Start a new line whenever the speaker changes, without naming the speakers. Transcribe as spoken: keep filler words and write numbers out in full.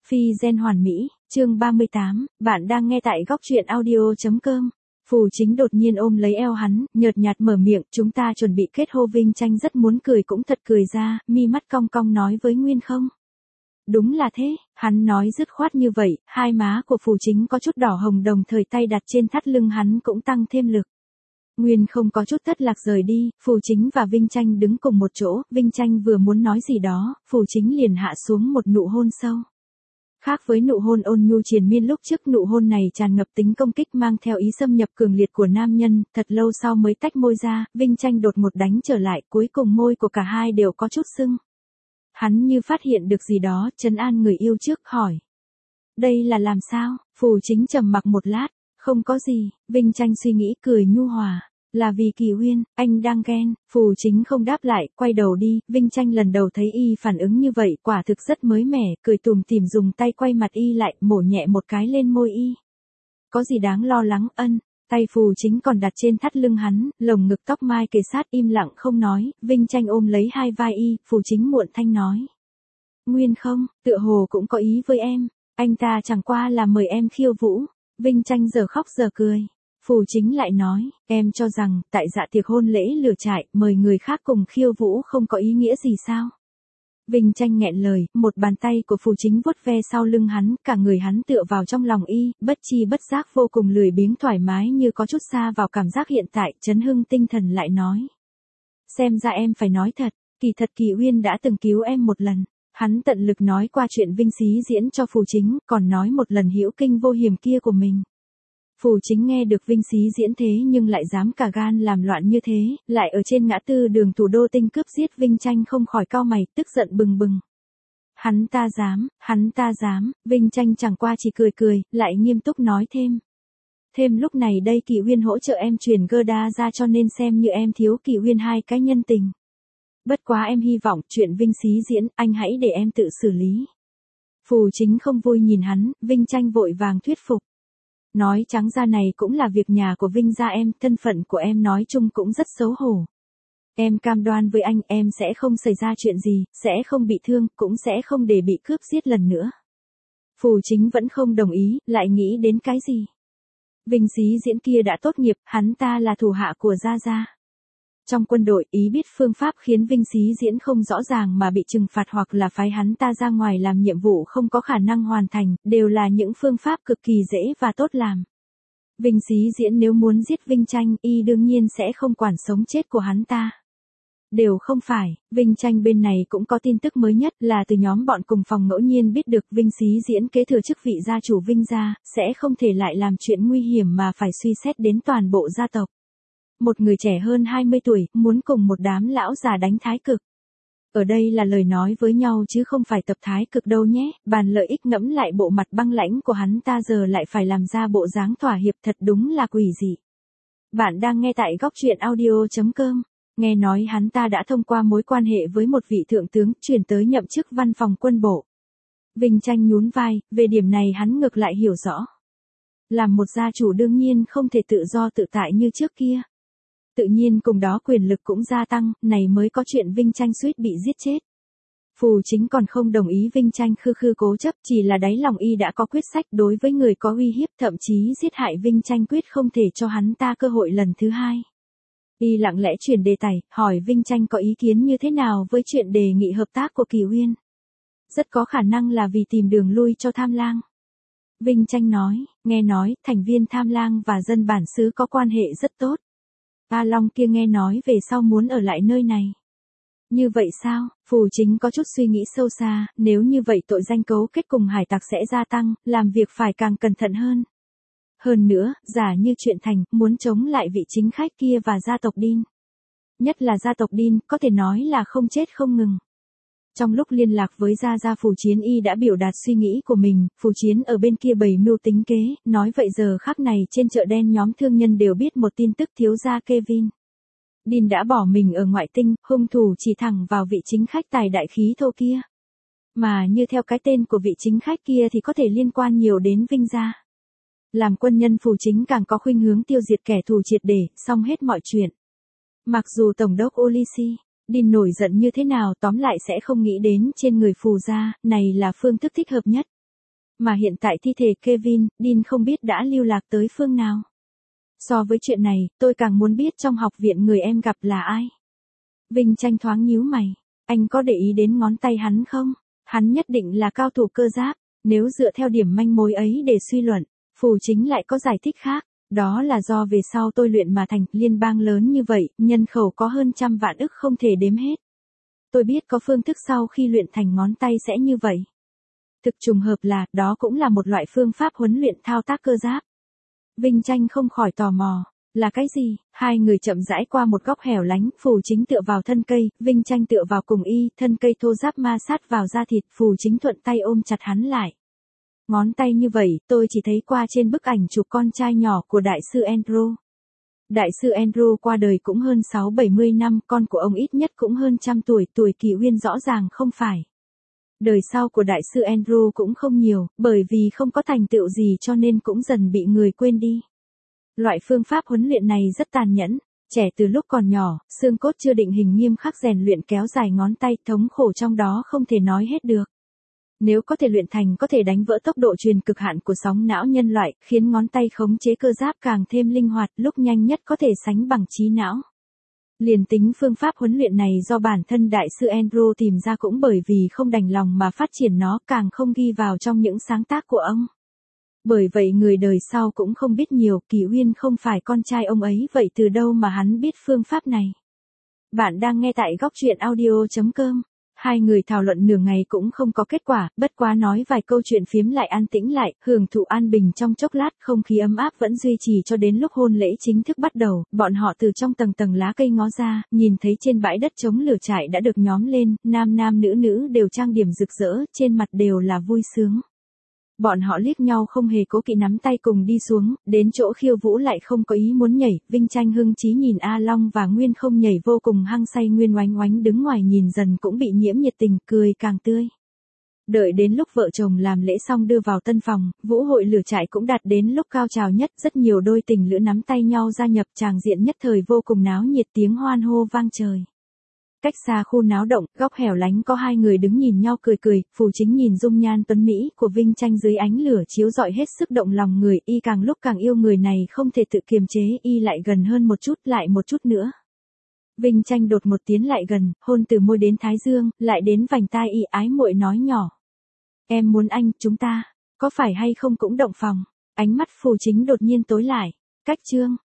Phi gen hoàn mỹ, chương ba mươi tám, bạn đang nghe tại góc truyện audio.com. Phù Chính đột nhiên ôm lấy eo hắn, nhợt nhạt mở miệng, chúng ta chuẩn bị kết hôn. Vinh Tranh rất muốn cười cũng thật cười ra, mi mắt cong cong nói với Nguyên Không. Đúng là thế, hắn nói dứt khoát như vậy, hai má của Phù Chính có chút đỏ hồng, đồng thời tay đặt trên thắt lưng hắn cũng tăng thêm lực. Nguyên Không có chút thất lạc rời đi, Phù Chính và Vinh Tranh đứng cùng một chỗ, Vinh Tranh vừa muốn nói gì đó, Phù Chính liền hạ xuống một nụ hôn sâu. Khác với nụ hôn ôn nhu triền miên lúc trước, nụ hôn này tràn ngập tính công kích mang theo ý xâm nhập cường liệt của nam nhân, thật lâu sau mới tách môi ra, Vinh Tranh đột ngột đánh trở lại, cuối cùng môi của cả hai đều có chút sưng. Hắn như phát hiện được gì đó, trấn an người yêu trước, hỏi. Đây là làm sao? Phù Chính trầm mặc một lát, không có gì, Vinh Tranh suy nghĩ cười nhu hòa. Là vì Kỳ Uyên, anh đang ghen. Phù Chính không đáp lại, quay đầu đi. Vinh Tranh lần đầu thấy y phản ứng như vậy, quả thực rất mới mẻ, cười tủm tỉm dùng tay quay mặt y lại, mổ nhẹ một cái lên môi y. Có gì đáng lo lắng? Ân. Tay Phù Chính còn đặt trên thắt lưng hắn, lồng ngực tóc mai kề sát, im lặng không nói. Vinh Tranh ôm lấy hai vai y, Phù Chính muộn thanh nói. Nguyên Không, tựa hồ cũng có ý với em. Anh ta chẳng qua là mời em khiêu vũ. Vinh Tranh giờ khóc giờ cười. Phù Chính lại nói, em cho rằng, tại dạ tiệc hôn lễ lửa trại, mời người khác cùng khiêu vũ không có ý nghĩa gì sao? Vinh Tranh nghẹn lời, một bàn tay của Phù Chính vuốt ve sau lưng hắn, cả người hắn tựa vào trong lòng y, bất chi bất giác vô cùng lười biếng thoải mái như có chút xa vào cảm giác hiện tại, chấn hưng tinh thần lại nói. Xem ra em phải nói thật, kỳ thật Kỳ Uyên đã từng cứu em một lần. Hắn tận lực nói qua chuyện Vinh Xí diễn cho Phù Chính, còn nói một lần hữu kinh vô hiểm kia của mình. Phù Chính nghe được Vinh Xí diễn thế nhưng lại dám cả gan làm loạn như thế, lại ở trên ngã tư đường thủ đô tinh cướp giết Vinh Tranh, không khỏi cau mày, tức giận bừng bừng. Hắn ta dám, hắn ta dám, Vinh Tranh chẳng qua chỉ cười cười, lại nghiêm túc nói thêm. Thêm lúc này đây Kỳ Uyên hỗ trợ em truyền gơ đa ra, cho nên xem như em thiếu Kỳ Uyên hai cái nhân tình. Bất quá em hy vọng chuyện Vinh Xí diễn, anh hãy để em tự xử lý. Phù Chính không vui nhìn hắn, Vinh Tranh vội vàng thuyết phục. Nói trắng ra này cũng là việc nhà của Vinh gia em, thân phận của em nói chung cũng rất xấu hổ. Em cam đoan với anh em sẽ không xảy ra chuyện gì, sẽ không bị thương, cũng sẽ không để bị cướp giết lần nữa. Phù Chính vẫn không đồng ý, lại nghĩ đến cái gì. Vinh Xí diễn kia đã tốt nghiệp, hắn ta là thủ hạ của Gia Gia. Trong quân đội, ý biết phương pháp khiến Vinh Xí diễn không rõ ràng mà bị trừng phạt hoặc là phái hắn ta ra ngoài làm nhiệm vụ không có khả năng hoàn thành, đều là những phương pháp cực kỳ dễ và tốt làm. Vinh Xí diễn nếu muốn giết Vinh Tranh, y đương nhiên sẽ không quản sống chết của hắn ta. Đều không phải, Vinh Tranh bên này cũng có tin tức mới nhất là từ nhóm bọn cùng phòng ngẫu nhiên biết được Vinh Xí diễn kế thừa chức vị gia chủ Vinh gia, sẽ không thể lại làm chuyện nguy hiểm mà phải suy xét đến toàn bộ gia tộc. Một người trẻ hơn hai mươi tuổi, muốn cùng một đám lão già đánh thái cực. Ở đây là lời nói với nhau chứ không phải tập thái cực đâu nhé, bàn lợi ích. Ngẫm lại bộ mặt băng lãnh của hắn ta giờ lại phải làm ra bộ dáng thỏa hiệp, thật đúng là quỷ dị. Bạn đang nghe tại góc truyện audio.com. Nghe nói hắn ta đã thông qua mối quan hệ với một vị thượng tướng, chuyển tới nhậm chức văn phòng quân bộ. Vinh Tranh nhún vai, về điểm này hắn ngược lại hiểu rõ. Làm một gia chủ đương nhiên không thể tự do tự tại như trước kia. Tự nhiên cùng đó quyền lực cũng gia tăng, này mới có chuyện Vinh Tranh suýt bị giết chết. Phù Chính còn không đồng ý Vinh Tranh khư khư cố chấp, chỉ là đáy lòng y đã có quyết sách đối với người có uy hiếp, thậm chí giết hại Vinh Tranh, quyết không thể cho hắn ta cơ hội lần thứ hai. Y lặng lẽ chuyển đề tài, hỏi Vinh Tranh có ý kiến như thế nào với chuyện đề nghị hợp tác của Kỳ Uyên. Rất có khả năng là vì tìm đường lui cho Tham Lang. Vinh Tranh nói, nghe nói, thành viên Tham Lang và dân bản xứ có quan hệ rất tốt. A Long kia nghe nói về sau muốn ở lại nơi này. Như vậy sao? Phù Chính có chút suy nghĩ sâu xa, nếu như vậy tội danh cấu kết cùng hải tặc sẽ gia tăng, làm việc phải càng cẩn thận hơn. Hơn nữa, giả như chuyện thành, muốn chống lại vị chính khách kia và gia tộc Đin. Nhất là gia tộc Đin, có thể nói là không chết không ngừng. Trong lúc liên lạc với Gia Gia, Phù Chiến y đã biểu đạt suy nghĩ của mình, Phù Chiến ở bên kia bày mưu tính kế, nói vậy giờ khắc này trên chợ đen nhóm thương nhân đều biết một tin tức, thiếu gia Kevin Đin đã bỏ mình ở ngoại tinh, hung thủ chỉ thẳng vào vị chính khách tài đại khí thô kia. Mà như theo cái tên của vị chính khách kia thì có thể liên quan nhiều đến Vinh gia. Làm quân nhân, Phù Chính càng có khuynh hướng tiêu diệt kẻ thù triệt để, xong hết mọi chuyện. Mặc dù Tổng đốc Ulysses Đin nổi giận như thế nào tóm lại sẽ không nghĩ đến trên người Phù gia, này là phương thức thích hợp nhất. Mà hiện tại thi thể Kevin, Dean không biết đã lưu lạc tới phương nào. So với chuyện này, tôi càng muốn biết trong học viện người em gặp là ai. Vinh Tranh thoáng nhíu mày. Anh có để ý đến ngón tay hắn không? Hắn nhất định là cao thủ cơ giáp. Nếu dựa theo điểm manh mối ấy để suy luận, Phù Chính lại có giải thích khác. Đó là do về sau tôi luyện mà thành liên bang lớn như vậy, nhân khẩu có hơn trăm vạn ức không thể đếm hết. Tôi biết có phương thức sau khi luyện thành ngón tay sẽ như vậy. Thực trùng hợp là, đó cũng là một loại phương pháp huấn luyện thao tác cơ giáp. Vinh Tranh không khỏi tò mò. Là cái gì? Hai người chậm rãi qua một góc hẻo lánh, Phù Chính tựa vào thân cây, Vinh Tranh tựa vào cùng y, thân cây thô ráp ma sát vào da thịt, Phù Chính thuận tay ôm chặt hắn lại. Ngón tay như vậy, tôi chỉ thấy qua trên bức ảnh chụp con trai nhỏ của đại sư Andrew. Đại sư Andrew qua đời cũng hơn sáu bảy mươi năm, con của ông ít nhất cũng hơn trăm tuổi, tuổi kỷ uyên rõ ràng không phải. Đời sau của đại sư Andrew cũng không nhiều, bởi vì không có thành tựu gì cho nên cũng dần bị người quên đi. Loại phương pháp huấn luyện này rất tàn nhẫn, trẻ từ lúc còn nhỏ, xương cốt chưa định hình nghiêm khắc rèn luyện kéo dài ngón tay, thống khổ trong đó không thể nói hết được. Nếu có thể luyện thành có thể đánh vỡ tốc độ truyền cực hạn của sóng não nhân loại, khiến ngón tay khống chế cơ giáp càng thêm linh hoạt, lúc nhanh nhất có thể sánh bằng trí não. Liền tính phương pháp huấn luyện này do bản thân đại sư Andrew tìm ra cũng bởi vì không đành lòng mà phát triển nó, càng không ghi vào trong những sáng tác của ông. Bởi vậy người đời sau cũng không biết nhiều, Kỳ Uyên không phải con trai ông ấy, vậy từ đâu mà hắn biết phương pháp này? Bạn đang nghe tại góc truyện audio chấm com. Hai người thảo luận nửa ngày cũng không có kết quả, bất quá nói vài câu chuyện phiếm lại an tĩnh lại, hưởng thụ an bình trong chốc lát, không khí ấm áp vẫn duy trì cho đến lúc hôn lễ chính thức bắt đầu, bọn họ từ trong tầng tầng lá cây ngó ra, nhìn thấy trên bãi đất trống lửa trại đã được nhóm lên, nam nam nữ nữ đều trang điểm rực rỡ, trên mặt đều là vui sướng. Bọn họ liếc nhau không hề cố kỵ nắm tay cùng đi xuống, đến chỗ khiêu vũ lại không có ý muốn nhảy, Vinh Tranh hưng chí nhìn A Long và Nguyên không nhảy vô cùng hăng say, Nguyên oánh oánh đứng ngoài nhìn dần cũng bị nhiễm nhiệt tình, cười càng tươi. Đợi đến lúc vợ chồng làm lễ xong đưa vào tân phòng, vũ hội lửa trại cũng đạt đến lúc cao trào nhất, rất nhiều đôi tình lữ nắm tay nhau gia nhập, tràng diện nhất thời vô cùng náo nhiệt, tiếng hoan hô vang trời. Cách xa khu náo động, góc hẻo lánh có hai người đứng nhìn nhau cười cười, Phù Chính nhìn dung nhan tuấn mỹ của Vinh Tranh dưới ánh lửa chiếu rọi hết sức động lòng người, y càng lúc càng yêu người này không thể tự kiềm chế, y lại gần hơn một chút, lại một chút nữa. Vinh Tranh đột một tiến lại gần, hôn từ môi đến thái dương, lại đến vành tai y, ái muội nói nhỏ. Em muốn anh, chúng ta, có phải hay không cũng động phòng? Ánh mắt Phù Chính đột nhiên tối lại. Cách chương